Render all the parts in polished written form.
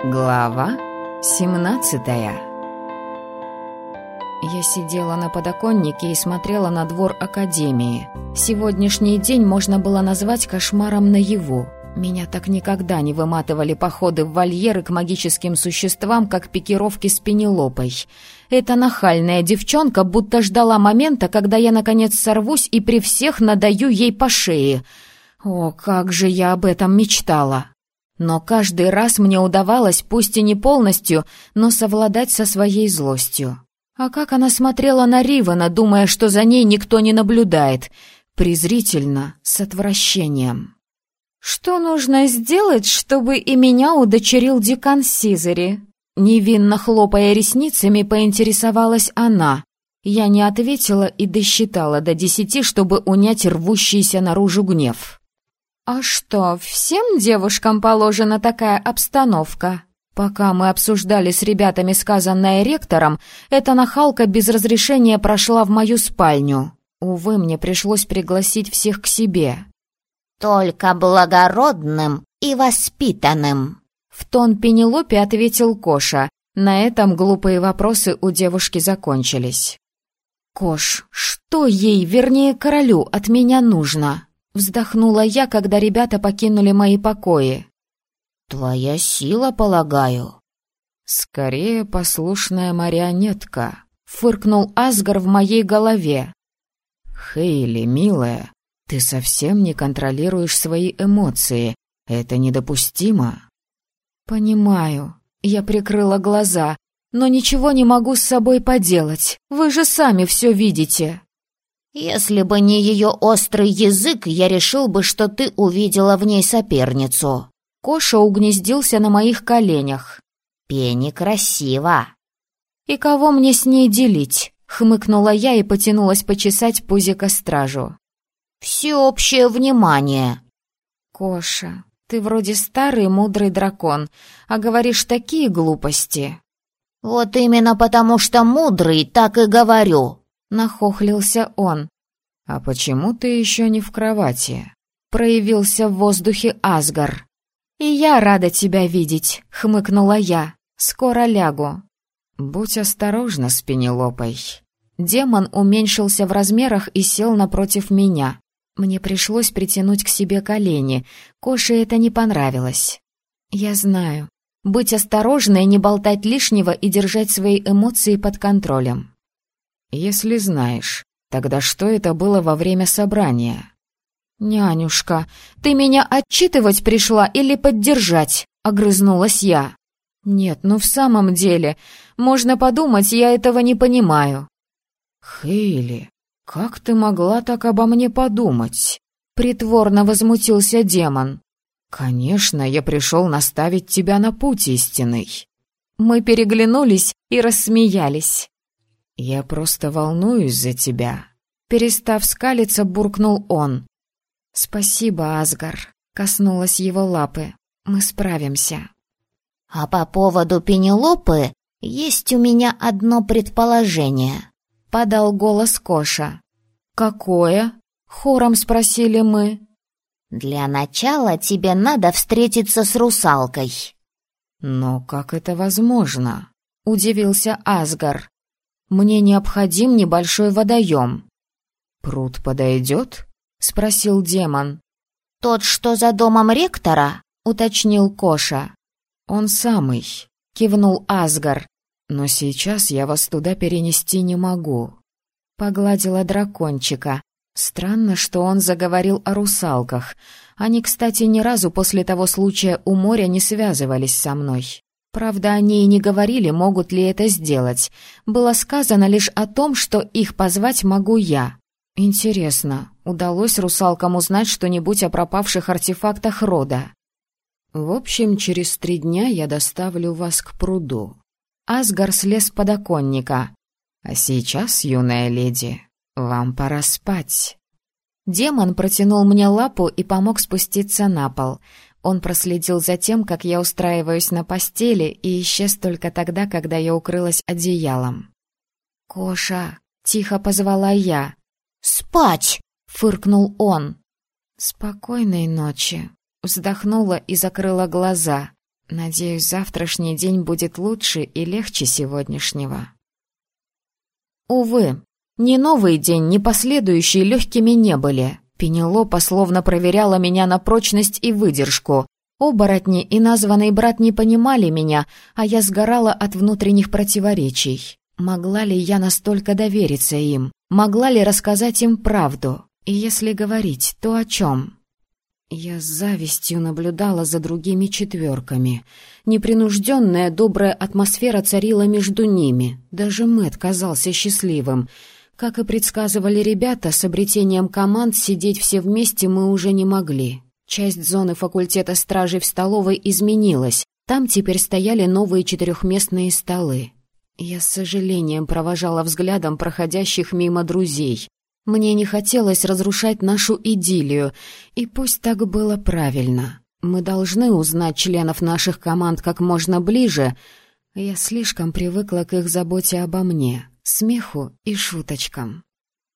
Глава 17. Я сидела на подоконнике и смотрела на двор академии. Сегодняшний день можно было назвать кошмаром наяву. Меня так никогда не выматывали походы в вольеры к магическим существам, как пикировки с Пенелопой. Эта нахальная девчонка будто ждала момента, когда я наконец сорвусь и при всех надаю ей по шее. О, как же я об этом мечтала! Но каждый раз мне удавалось, пусть и не полностью, но совладать со своей злостью. А как она смотрела на Ривана, думая, что за ней никто не наблюдает, презрительно, с отвращением. «Что нужно сделать, чтобы и меня удочерил декан Сизери?» Невинно хлопая ресницами, поинтересовалась она. Я не ответила и досчитала до 10, чтобы унять рвущийся наружу гнев. «А что, всем девушкам положена такая обстановка?» Пока мы обсуждали с ребятами сказанное ректором, эта нахалка без разрешения прошла в мою спальню. Увы, мне пришлось пригласить всех к себе. «Только благородным и воспитанным», — в тон Пенелопе ответил Коша. На этом глупые вопросы у девушки закончились. «Кош, что ей, вернее королю, от меня нужно?» Вздохнула я, когда ребята покинули мои покои. «Твоя сила, полагаю?» «Скорее послушная марионетка», — фыркнул Асгар в моей голове. «Хейли, милая, ты совсем не контролируешь свои эмоции. Это недопустимо». «Понимаю». Я прикрыла глаза, но ничего не могу с собой поделать. Вы же сами все видите. «Если бы не ее острый язык, я решил бы, что ты увидела в ней соперницу». Коша угнездился на моих коленях. «Пенни красива». «И кого мне с ней делить?» — хмыкнула я и потянулась почесать пузико стражу. «Всеобщее внимание». «Коша, ты вроде старый мудрый дракон, а говоришь такие глупости». «Вот именно потому, что мудрый, так и говорю». Нахохлился он. «А почему ты еще не в кровати?» Проявился в воздухе Асгар. «И я рада тебя видеть», — хмыкнула я. «Скоро лягу». «Будь осторожна с Пенелопой». Демон уменьшился в размерах и сел напротив меня. Мне пришлось притянуть к себе колени. Коше это не понравилось. «Я знаю. Быть осторожной, не болтать лишнего и держать свои эмоции под контролем». «Если знаешь, тогда что это было во время собрания?» «Нянюшка, ты меня отчитывать пришла или поддержать?» — огрызнулась я. «Нет, ну в самом деле, можно подумать, я этого не понимаю». «Хейли, как ты могла так обо мне подумать?» — притворно возмутился демон. «Конечно, я пришел наставить тебя на путь истинный». Мы переглянулись и рассмеялись. «Я просто волнуюсь за тебя», — перестав скалиться, буркнул он. «Спасибо, Асгар», — коснулась его лапы. «Мы справимся». «А по поводу Пенелопы есть у меня одно предположение», — подал голос Коша. «Какое?» — хором спросили мы. «Для начала тебе надо встретиться с русалкой». «Но как это возможно?» — удивился Асгар. «Мне необходим небольшой водоем». «Пруд подойдет?» — спросил демон. «Тот, что за домом ректора?» — уточнил Коша. «Он самый», — кивнул Асгар. «Но сейчас я вас туда перенести не могу». Погладила дракончика. Странно, что он заговорил о русалках. Они, кстати, ни разу после того случая у моря не связывались со мной. Правда, они и не говорили, могут ли это сделать. Было сказано лишь о том, что их позвать могу я. Интересно, удалось русалкам узнать что-нибудь о пропавших артефактах рода? В общем, через 3 дня я доставлю вас к пруду. Асгар слез с подоконника. А сейчас, юная леди, вам пора спать. Демон протянул мне лапу и помог спуститься на пол. Он проследил за тем, как я устраиваюсь на постели, и исчез только тогда, когда я укрылась одеялом. «Коша!» — тихо позвала я. «Спать!» — фыркнул он. «Спокойной ночи!» — вздохнула и закрыла глаза. Надеюсь, завтрашний день будет лучше и легче сегодняшнего. Увы, ни новый день, ни последующие легкими не были. Пенелопа словно проверяла меня на прочность и выдержку. Оборотни и названный брат не понимали меня, а я сгорала от внутренних противоречий. Могла ли я настолько довериться им? Могла ли рассказать им правду? И если говорить, то о чем? Я с завистью наблюдала за другими четверками. Непринужденная, добрая атмосфера царила между ними. Даже Мэтт казался счастливым. Как и предсказывали ребята, с обретением команд сидеть все вместе мы уже не могли. Часть зоны факультета стражей в столовой изменилась. Там теперь стояли новые 4-местные столы. Я с сожалением провожала взглядом проходящих мимо друзей. Мне не хотелось разрушать нашу идиллию, и пусть так было правильно. Мы должны узнать членов наших команд как можно ближе. Я слишком привыкла к их заботе обо мне, смеху и шуточкам.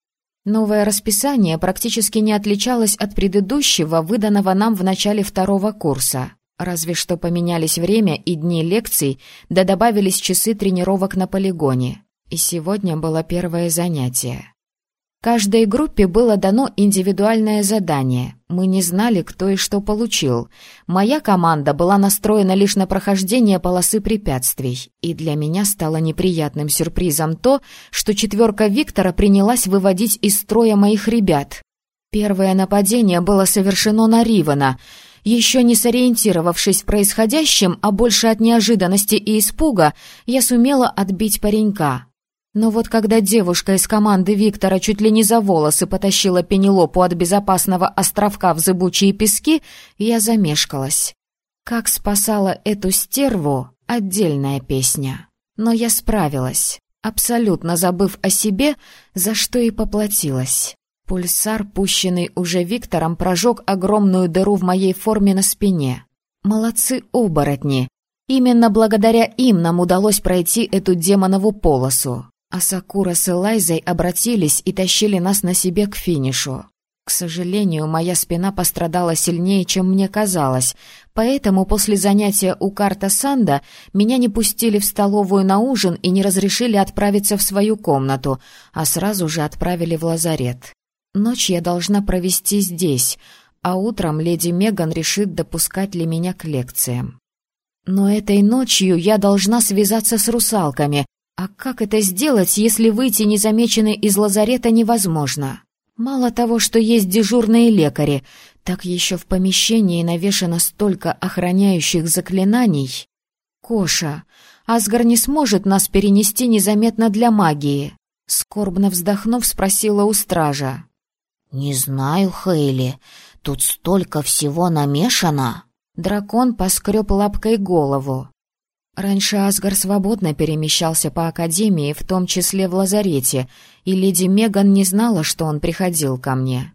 Новое расписание практически не отличалось от предыдущего, выданного нам в начале 2-го курса. Разве что поменялись время и дни лекций, да добавились часы тренировок на полигоне. И сегодня было первое занятие. Каждой группе было дано индивидуальное задание. Мы не знали, кто и что получил. Моя команда была настроена лишь на прохождение полосы препятствий. И для меня стало неприятным сюрпризом то, что 4-ка Виктора принялась выводить из строя моих ребят. Первое нападение было совершено на Ривана. Еще не сориентировавшись в происходящем, а больше от неожиданности и испуга, я сумела отбить паренька. Но вот когда девушка из команды Виктора чуть ли не за волосы потащила Пенелопу от безопасного островка в зыбучие пески, я замешкалась. Как спасала эту стерву — отдельная песня. Но я справилась, абсолютно забыв о себе, за что и поплатилась. Пульсар, пущенный уже Виктором, прожег огромную дыру в моей форме на спине. Молодцы оборотни. Именно благодаря им нам удалось пройти эту демонову полосу. А Сакура с Элайзой обратились и тащили нас на себе к финишу. К сожалению, моя спина пострадала сильнее, чем мне казалось, поэтому после занятия у Карта Санда меня не пустили в столовую на ужин и не разрешили отправиться в свою комнату, а сразу же отправили в лазарет. Ночь я должна провести здесь, а утром леди Меган решит, допускать ли меня к лекциям. Но этой ночью я должна связаться с русалками. А как это сделать, если выйти незамеченной из лазарета невозможно? Мало того, что есть дежурные лекари, так еще в помещении навешано столько охраняющих заклинаний. «Коша, Асгар не сможет нас перенести незаметно для магии?» Скорбно вздохнув, спросила у стража. «Не знаю, Хейли, тут столько всего намешано». Дракон поскреб лапкой голову. Раньше Асгар свободно перемещался по академии, в том числе в лазарете, и леди Меган не знала, что он приходил ко мне.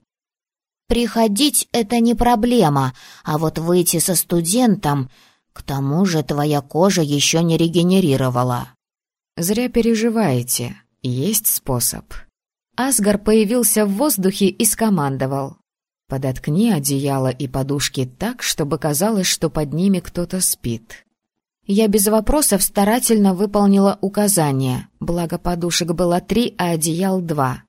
«Приходить — это не проблема, а вот выйти со студентом... К тому же твоя кожа еще не регенерировала». «Зря переживаете. Есть способ». Асгар появился в воздухе и скомандовал. «Подоткни одеяло и подушки так, чтобы казалось, что под ними кто-то спит». Я без вопросов старательно выполнила указания, благо подушек было 3, а одеял 2.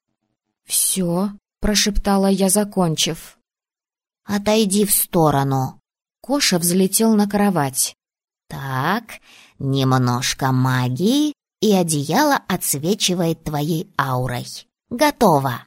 «Все», — прошептала я, закончив. «Отойди в сторону». Коша взлетел на кровать. «Так, немножко магии, и одеяло отсвечивает твоей аурой. Готово».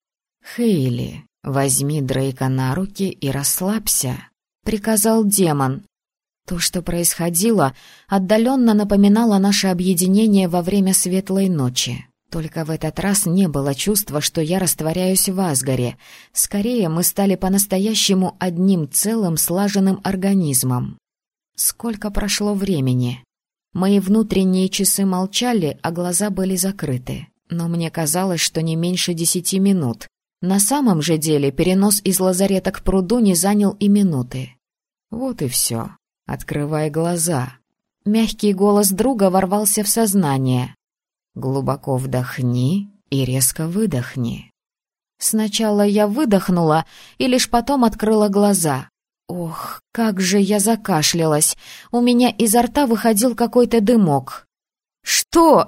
«Хейли, возьми Дрейка на руки и расслабься», — приказал демон. То, что происходило, отдаленно напоминало наше объединение во время светлой ночи. Только в этот раз не было чувства, что я растворяюсь в Асгаре. Скорее, мы стали по-настоящему одним целым слаженным организмом. Сколько прошло времени? Мои внутренние часы молчали, а глаза были закрыты. Но мне казалось, что не меньше 10 минут. На самом же деле перенос из лазарета к пруду не занял и минуты. Вот и все. «Открывай глаза». Мягкий голос друга ворвался в сознание. «Глубоко вдохни и резко выдохни». Сначала я выдохнула и лишь потом открыла глаза. Ох, как же я закашлялась. У меня изо рта выходил какой-то дымок. «Что?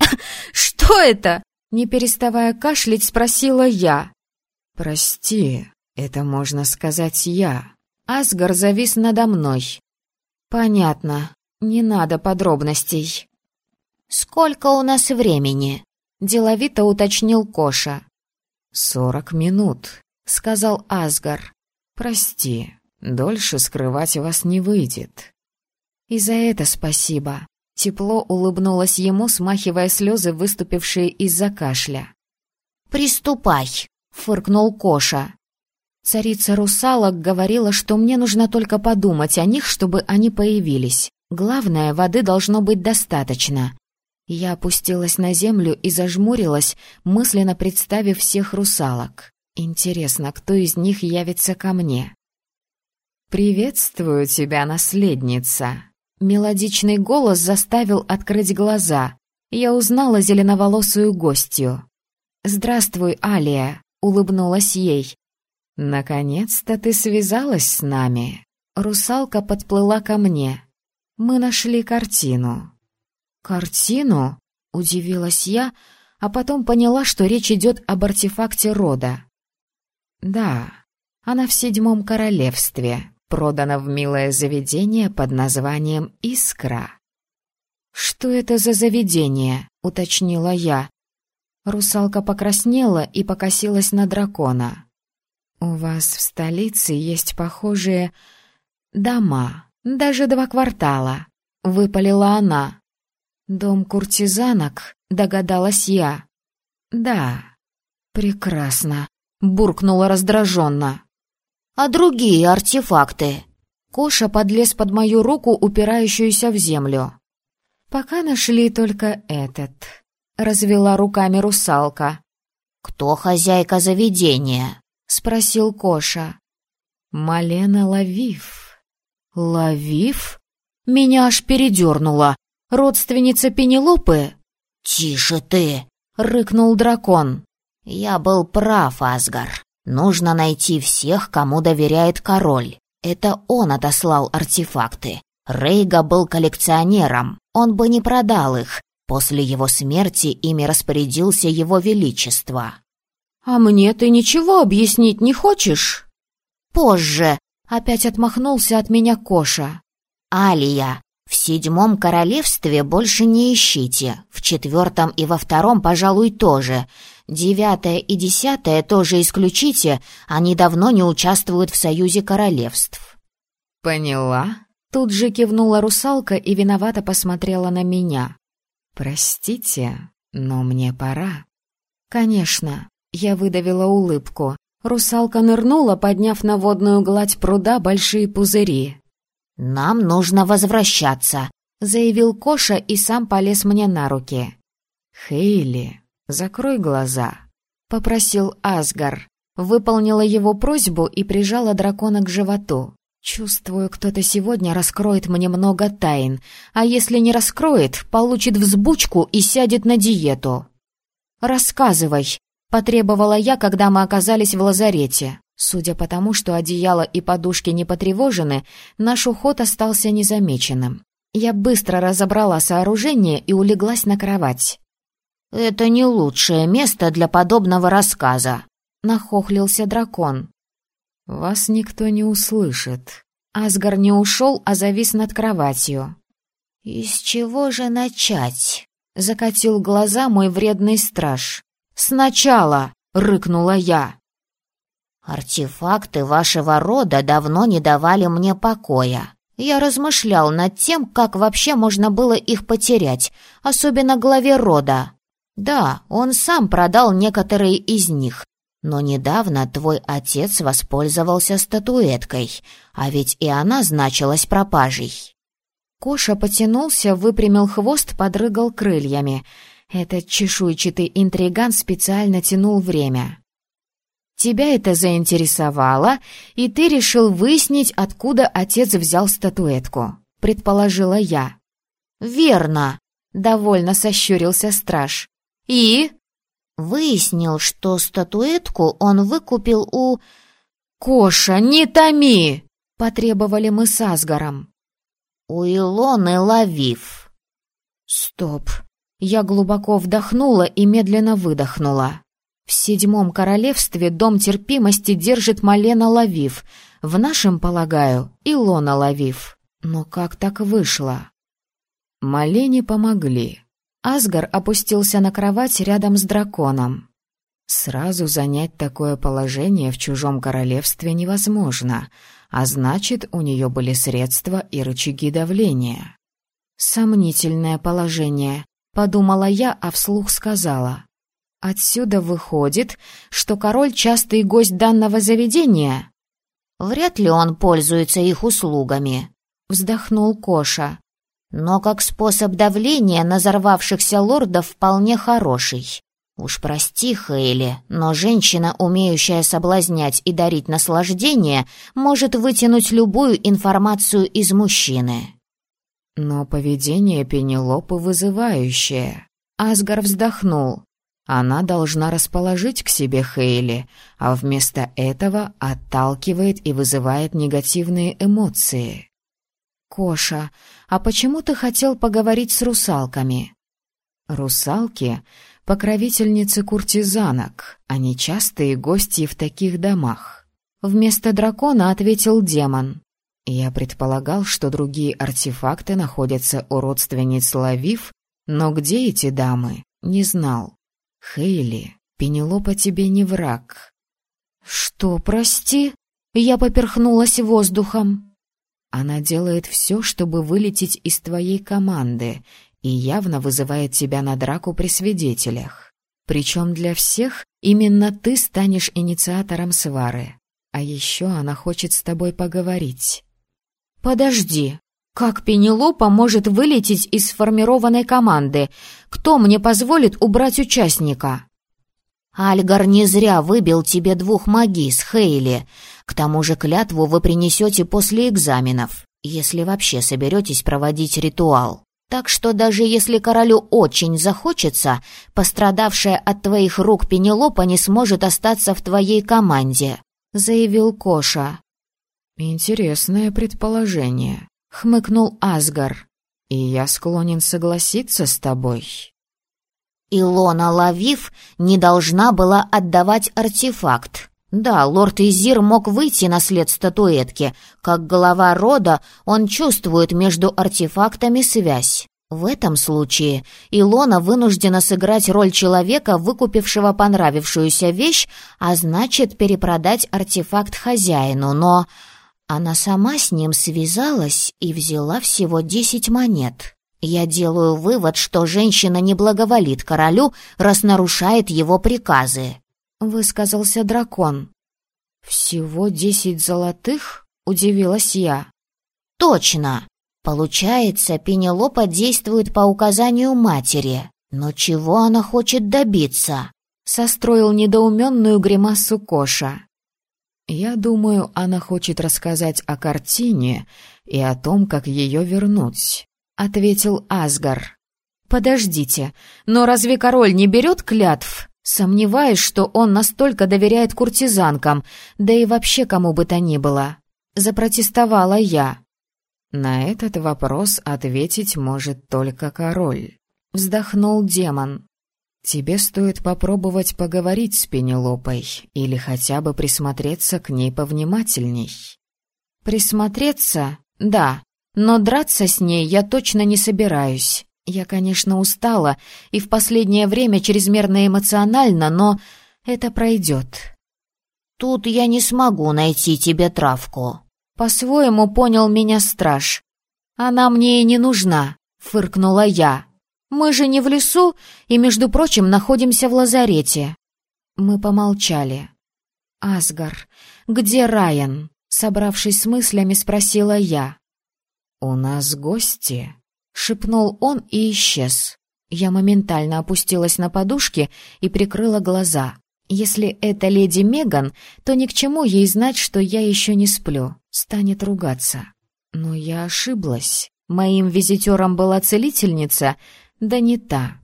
Что это?» Не переставая кашлять, спросила я. «Прости, это можно сказать я». Асгар завис надо мной. «Понятно. Не надо подробностей». «Сколько у нас времени?» — деловито уточнил Коша. 40 минут», — сказал Асгар. «Прости, дольше скрывать вас не выйдет». «И за это спасибо». Тепло улыбнулась ему, смахивая слезы, выступившие из-за кашля. «Приступай», — фыркнул Коша. Царица русалок говорила, что мне нужно только подумать о них, чтобы они появились. Главное, воды должно быть достаточно. Я опустилась на землю и зажмурилась, мысленно представив всех русалок. Интересно, кто из них явится ко мне? «Приветствую тебя, наследница!» Мелодичный голос заставил открыть глаза. Я узнала зеленоволосую гостью. «Здравствуй, Алия!» — улыбнулась ей. «Наконец-то ты связалась с нами!» Русалка подплыла ко мне. «Мы нашли картину». «Картину?» — удивилась я, а потом поняла, что речь идет об артефакте рода. «Да, она в 7 королевстве, продана в милое заведение под названием «Искра». «Что это за заведение?» — уточнила я. Русалка покраснела и покосилась на дракона. «У вас в столице есть похожие дома, даже 2 квартала», — выпалила она. «Дом куртизанок», — догадалась я. «Да». «Прекрасно», — буркнула раздраженно. «А другие артефакты?» Коша подлез под мою руку, упирающуюся в землю. «Пока нашли только этот», — развела руками русалка. «Кто хозяйка заведения?» — спросил Коша. «Малена Лавив». «Лавив?» Меня аж передернуло. «Родственница Пенелопы?» «Тише ты!» — рыкнул дракон. «Я был прав, Асгар. Нужно найти всех, кому доверяет король. Это он отослал артефакты. Рейга был коллекционером, он бы не продал их. После его смерти ими распорядился его величество». «А мне ты ничего объяснить не хочешь?» «Позже», — опять отмахнулся от меня Коша. «Алия, в 7 королевстве больше не ищите, в 4 и во 2, пожалуй, тоже. 9 и 10 тоже исключите, они давно не участвуют в союзе королевств». «Поняла?» Тут же кивнула русалка и виновато посмотрела на меня. «Простите, но мне пора». «Конечно», — я выдавила улыбку. Русалка нырнула, подняв на водную гладь пруда большие пузыри. «Нам нужно возвращаться», — заявил Коша и сам полез мне на руки. «Хейли, закрой глаза», — попросил Асгар. Выполнила его просьбу и прижала дракона к животу. Чувствую, кто-то сегодня раскроет мне много тайн, а если не раскроет, получит взбучку и сядет на диету. «Рассказывай», — потребовала я, когда мы оказались в лазарете. Судя по тому, что одеяло и подушки не потревожены, наш уход остался незамеченным. Я быстро разобрала сооружение и улеглась на кровать. «Это не лучшее место для подобного рассказа», — нахохлился дракон. «Вас никто не услышит». Асгар не ушел, а завис над кроватью. «Из чего же начать?» — закатил глаза мой вредный страж. «Сначала!» — рыкнула я. «Артефакты вашего рода давно не давали мне покоя. Я размышлял над тем, как вообще можно было их потерять, особенно главе рода. Да, он сам продал некоторые из них, но недавно твой отец воспользовался статуэткой, а ведь и она значилась пропажей». Коша потянулся, выпрямил хвост, подрыгал крыльями. Этот чешуйчатый интриган специально тянул время. «Тебя это заинтересовало, и ты решил выяснить, откуда отец взял статуэтку», — предположила я. «Верно», — довольно сощурился страж. «И?» «Выяснил, что статуэтку он выкупил у...» «Коша, не томи!» — потребовали мы с Асгаром. «У Илоны Лавив». Стоп. Я глубоко вдохнула и медленно выдохнула. В 7 королевстве дом терпимости держит Малена Лавив. В нашем, полагаю, Илона Лавив. Но как так вышло? Малене помогли. Асгар опустился на кровать рядом с драконом. Сразу занять такое положение в чужом королевстве невозможно, а значит, у нее были средства и рычаги давления. Сомнительное положение, подумала я, а вслух сказала. Отсюда выходит, что король частый гость данного заведения? «Вряд ли он пользуется их услугами», — вздохнул Коша. «Но как способ давления на взорвавшихся лордов вполне хороший. Уж прости, Хейли, но женщина, умеющая соблазнять и дарить наслаждение, может вытянуть любую информацию из мужчины». Но поведение Пенелопы вызывающее. Асгар вздохнул. Она должна расположить к себе Хейли, а вместо этого отталкивает и вызывает негативные эмоции. «Коша, а почему ты хотел поговорить с русалками?» «Русалки — покровительницы куртизанок, они частые гости в таких домах». Вместо дракона ответил демон. «Я предполагал, что другие артефакты находятся у родственниц Лавив, но где эти дамы, не знал. Хейли, Пенелопа тебе не враг». «Что, прости?» Я поперхнулась воздухом. «Она делает все, чтобы вылететь из твоей команды, и явно вызывает тебя на драку при свидетелях. Причем для всех именно ты станешь инициатором свары. А еще она хочет с тобой поговорить». «Подожди, как Пенелопа может вылететь из сформированной команды? Кто мне позволит убрать участника?» «Альгар не зря выбил тебе 2 магис, Хейли. К тому же клятву вы принесете после экзаменов, если вообще соберетесь проводить ритуал. Так что даже если королю очень захочется, пострадавшая от твоих рук Пенелопа не сможет остаться в твоей команде», — заявил Коша. «Интересное предположение», — хмыкнул Асгар. «И я склонен согласиться с тобой». Илона Лавив не должна была отдавать артефакт. Да, лорд Изир мог выйти на след статуэтки. Как глава рода он чувствует между артефактами связь. В этом случае Илона вынуждена сыграть роль человека, выкупившего понравившуюся вещь, а значит перепродать артефакт хозяину, но она сама с ним связалась и взяла всего 10 монет. Я делаю вывод, что женщина не благоволит королю, раз нарушает его приказы», — высказался дракон. «Всего 10 золотых?» — удивилась я. «Точно. Получается, Пенелопа действует по указанию матери. Но чего она хочет добиться?» — состроил недоуменную гримасу Коша. «Я думаю, она хочет рассказать о картине и о том, как ее вернуть», — ответил Асгар. «Подождите, но разве король не берет клятв? Сомневаюсь, что он настолько доверяет куртизанкам, да и вообще кому бы то ни было», — запротестовала я. «На этот вопрос ответить может только король», — вздохнул демон. «Тебе стоит попробовать поговорить с Пенелопой или хотя бы присмотреться к ней повнимательней». «Присмотреться? Да, но драться с ней я точно не собираюсь. Я, конечно, устала и в последнее время чрезмерно эмоциональна, но это пройдет». «Тут я не смогу найти тебе травку», — по-своему понял меня страж. «Она мне и не нужна», — фыркнула я. «Мы же не в лесу и, между прочим, находимся в лазарете». Мы помолчали. «Асгар, где Райан?» — собравшись с мыслями, спросила я. «У нас гости», — шепнул он и исчез. Я моментально опустилась на подушки и прикрыла глаза. Если это леди Меган, то ни к чему ей знать, что я еще не сплю. Станет ругаться. Но я ошиблась. Моим визитером была целительница, да не та.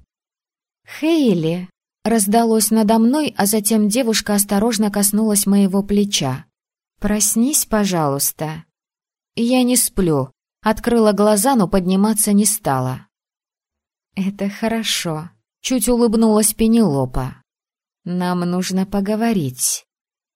«Хейли!» — раздалось надо мной, а затем девушка осторожно коснулась моего плеча. «Проснись, пожалуйста». «Я не сплю». Открыла глаза, но подниматься не стала. «Это хорошо», — чуть улыбнулась Пенелопа. «Нам нужно поговорить».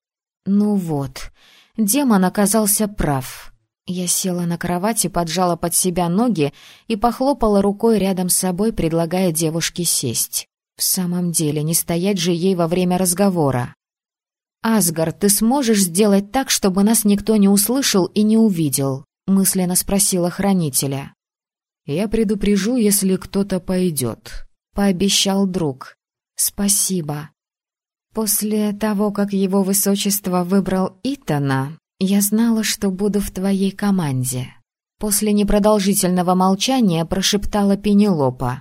Ну вот, демон оказался прав. Я села на кровати, поджала под себя ноги и похлопала рукой рядом с собой, предлагая девушке сесть. В самом деле, не стоять же ей во время разговора. «Асгар, ты сможешь сделать так, чтобы нас никто не услышал и не увидел?» — мысленно спросила хранителя. «Я предупрежу, если кто-то пойдет», — пообещал друг. «Спасибо. После того, как его высочество выбрал Итана, я знала, что буду в твоей команде». После непродолжительного молчания прошептала Пенелопа.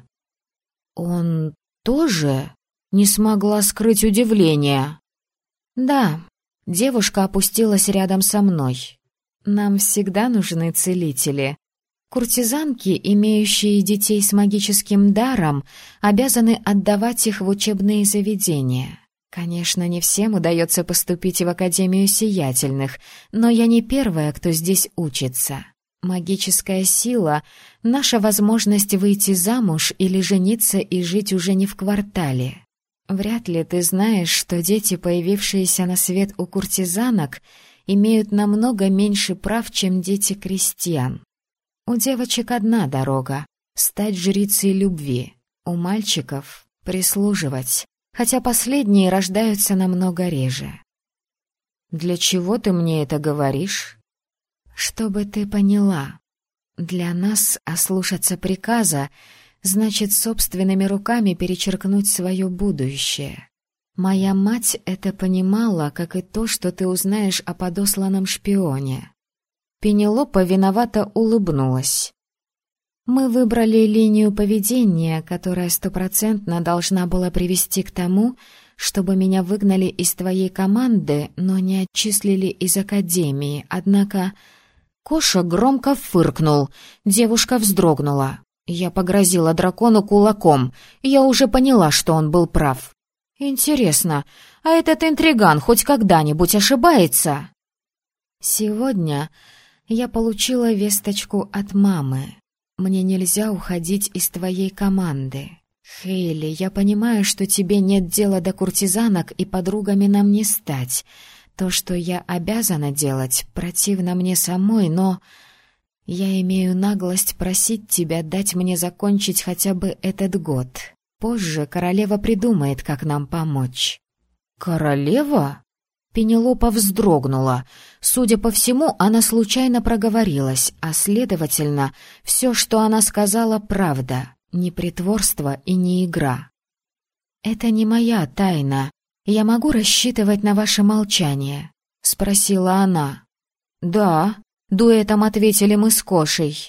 «Он тоже?» — не смогла скрыть удивление. «Да». Девушка опустилась рядом со мной. «Нам всегда нужны целители. Куртизанки, имеющие детей с магическим даром, обязаны отдавать их в учебные заведения. Конечно, не всем удается поступить в Академию Сиятельных, но я не первая, кто здесь учится. Магическая сила — наша возможность выйти замуж или жениться и жить уже не в квартале. Вряд ли ты знаешь, что дети, появившиеся на свет у куртизанок, имеют намного меньше прав, чем дети крестьян. У девочек одна дорога — стать жрицей любви, у мальчиков — прислуживать, хотя последние рождаются намного реже. «Для чего ты мне это говоришь?» «Чтобы ты поняла. Для нас ослушаться приказа значит собственными руками перечеркнуть свое будущее. Моя мать это понимала, как и то, что ты узнаешь о подосланном шпионе». Пенелопа виновато улыбнулась. «Мы выбрали линию поведения, которая 100% должна была привести к тому, чтобы меня выгнали из твоей команды, но не отчислили из академии. Однако...» Коша громко фыркнул. Девушка вздрогнула. Я погрозила дракону кулаком. Я уже поняла, что он был прав. «Интересно, а этот интриган хоть когда-нибудь ошибается?» «Сегодня я получила весточку от мамы. Мне нельзя уходить из твоей команды. Хейли, я понимаю, что тебе нет дела до куртизанок и подругами нам не стать. То, что я обязана делать, противно мне самой, но я имею наглость просить тебя дать мне закончить хотя бы этот год. Позже королева придумает, как нам помочь». «Королева?» Пенелопа вздрогнула. Судя по всему, она случайно проговорилась, а, следовательно, все, что она сказала, правда, не притворство и не игра. «Это не моя тайна. Я могу рассчитывать на ваше молчание?» — спросила она. «Да», — дуэтом ответили мы с Кошей.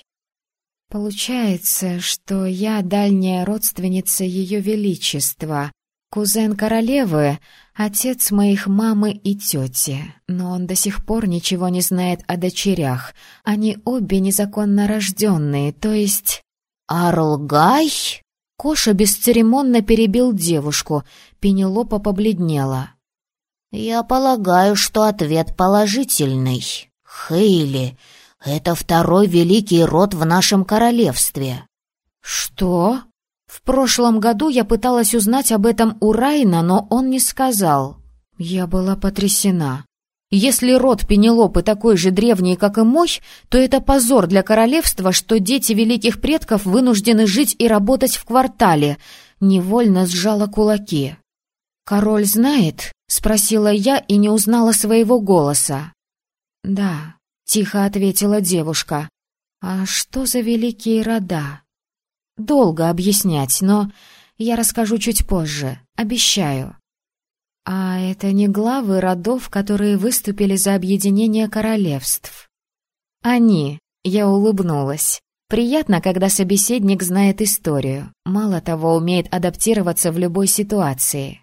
«Получается, что я дальняя родственница Ее Величества, кузен королевы, отец моих мамы и тети, но он до сих пор ничего не знает о дочерях. Они обе незаконно рожденные, то есть...» «Арлгай?» Коша бесцеремонно перебил девушку. Пенелопа побледнела. «Я полагаю, что ответ положительный. Хейли, это второй великий род в нашем королевстве». «Что?» В прошлом году я пыталась узнать об этом у Райна, но он не сказал. Я была потрясена. Если род Пенелопы такой же древний, как и мой, то это позор для королевства, что дети великих предков вынуждены жить и работать в квартале. Невольно сжала кулаки. «Король знает?» — спросила я и не узнала своего голоса. «Да», — тихо ответила девушка. «А что за великие рода?» «Долго объяснять, но я расскажу чуть позже, обещаю». «А это не главы родов, которые выступили за объединение королевств?» «Они», — я улыбнулась. «Приятно, когда собеседник знает историю, мало того, умеет адаптироваться в любой ситуации».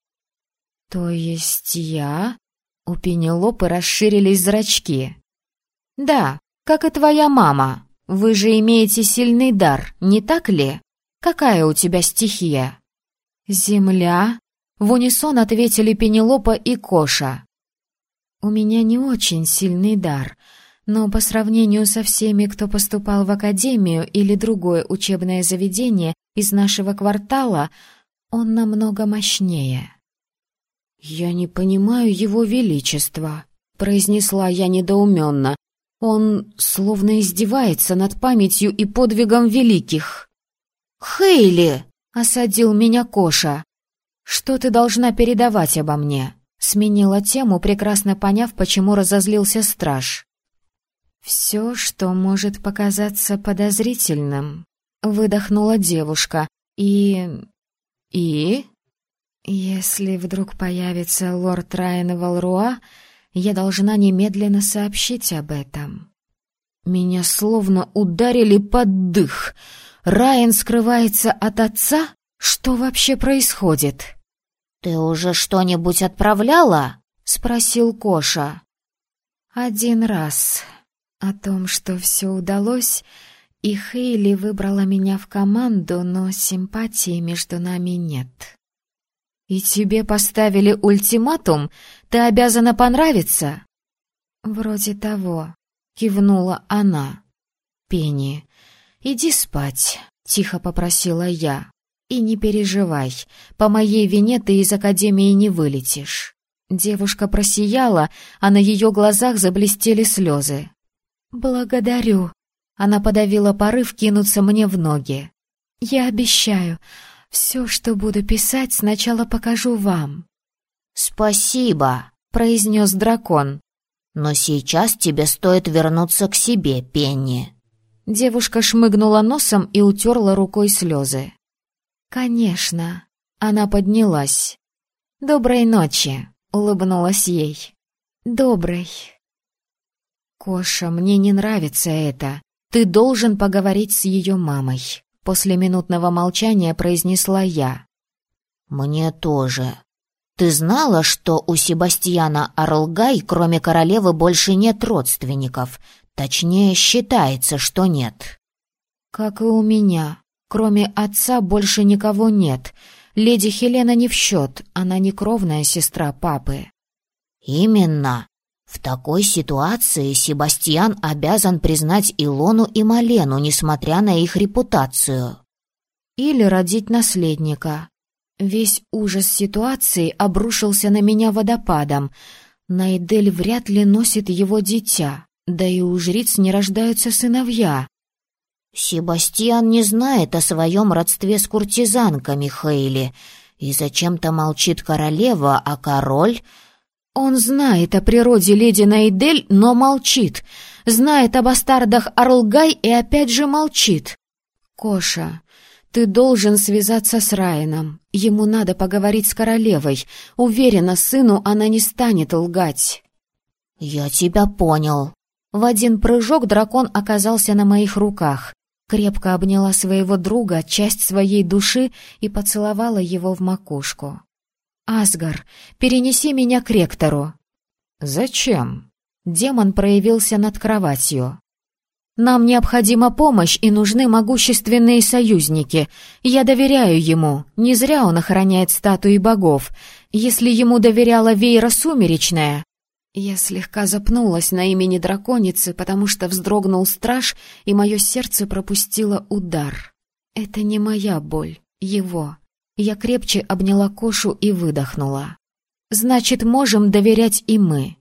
«То есть я?» У Пенелопы расширились зрачки. «Да, как и твоя мама. Вы же имеете сильный дар, не так ли? Какая у тебя стихия?» «Земля?» В унисон ответили Пенелопа и Коша. «У меня не очень сильный дар, но по сравнению со всеми, кто поступал в академию или другое учебное заведение из нашего квартала, он намного мощнее. «Я не понимаю его величества», — произнесла я недоуменно. «Он словно издевается над памятью и подвигом великих». «Хейли!» — осадил меня Коша. «Что ты должна передавать обо мне?» — сменила тему, прекрасно поняв, почему разозлился страж. «Все, что может показаться подозрительным», — выдохнула девушка. «И...» «Если вдруг появится лорд Райан Валруа, я должна немедленно сообщить об этом». Меня словно ударили под дых. Райан скрывается от отца? Что вообще происходит? «Ты уже что-нибудь отправляла?» — спросил Коша. «Один раз. О том, что все удалось, и Хейли выбрала меня в команду, но симпатии между нами нет». «И тебе поставили ультиматум? Ты обязана понравиться?» «Вроде того», — кивнула она. «Пенни, иди спать», — тихо попросила я. «И не переживай, по моей вине ты из академии не вылетишь». Девушка просияла, а на ее глазах заблестели слезы. «Благодарю». Она подавила порыв кинуться мне в ноги. «Я обещаю, все, что буду писать, сначала покажу вам». «Спасибо», — произнес дракон. «Но сейчас тебе стоит вернуться к себе, Пенни». Девушка шмыгнула носом и утерла рукой слезы. «Конечно». Она поднялась. «Доброй ночи», — улыбнулась ей. «Доброй». «Коша, мне не нравится это. Ты должен поговорить с ее мамой», — после минутного молчания произнесла я. «Мне тоже. Ты знала, что у Себастьяна Арлгай, кроме королевы, больше нет родственников? Точнее, считается, что нет». «Как и у меня. Кроме отца больше никого нет. Леди Хелена не в счет, она не кровная сестра папы». «Именно. В такой ситуации Себастьян обязан признать Илону и Малену, несмотря на их репутацию». «Или родить наследника». Весь ужас ситуации обрушился на меня водопадом. Найдель вряд ли носит его дитя, да и у жриц не рождаются сыновья. «Себастьян не знает о своем родстве с куртизанками, Хейли, и зачем-то молчит королева, а король...» «Он знает о природе леди Найдель, но молчит. Знает о бастардах Арлгай и опять же молчит. Коша, ты должен связаться с Райаном. Ему надо поговорить с королевой. Уверена, сыну она не станет лгать». «Я тебя понял». В один прыжок дракон оказался на моих руках. Крепко обняла своего друга, часть своей души, и поцеловала его в макушку. «Асгар, перенеси меня к ректору». «Зачем?» Демон проявился над кроватью. «Нам необходима помощь и нужны могущественные союзники. Я доверяю ему. Не зря он охраняет статуи богов. Если ему доверяла Вейра Сумеречная...» Я слегка запнулась на имени драконицы, потому что вздрогнул страж, и мое сердце пропустило удар. Это не моя боль, его. Я крепче обняла Кошу и выдохнула. «Значит, можем доверять и мы».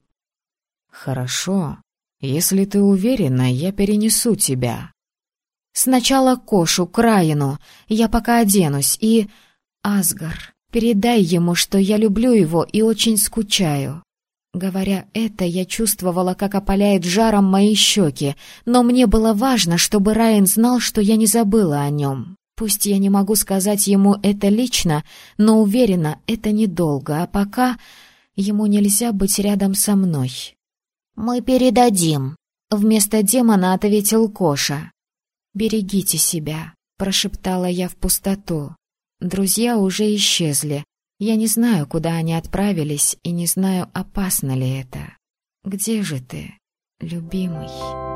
«Хорошо. Если ты уверена, я перенесу тебя». «Сначала Кошу, к Райану. Я пока оденусь и... Асгар, передай ему, что я люблю его и очень скучаю». Говоря это, я чувствовала, как опаляет жаром мои щеки, но мне было важно, чтобы Райан знал, что я не забыла о нем. Пусть я не могу сказать ему это лично, но уверена, это недолго, а пока ему нельзя быть рядом со мной. «Мы передадим», — вместо демона ответил Коша. «Берегите себя», — прошептала я в пустоту. Друзья уже исчезли. Я не знаю, куда они отправились, и не знаю, опасно ли это. Где же ты, любимый?»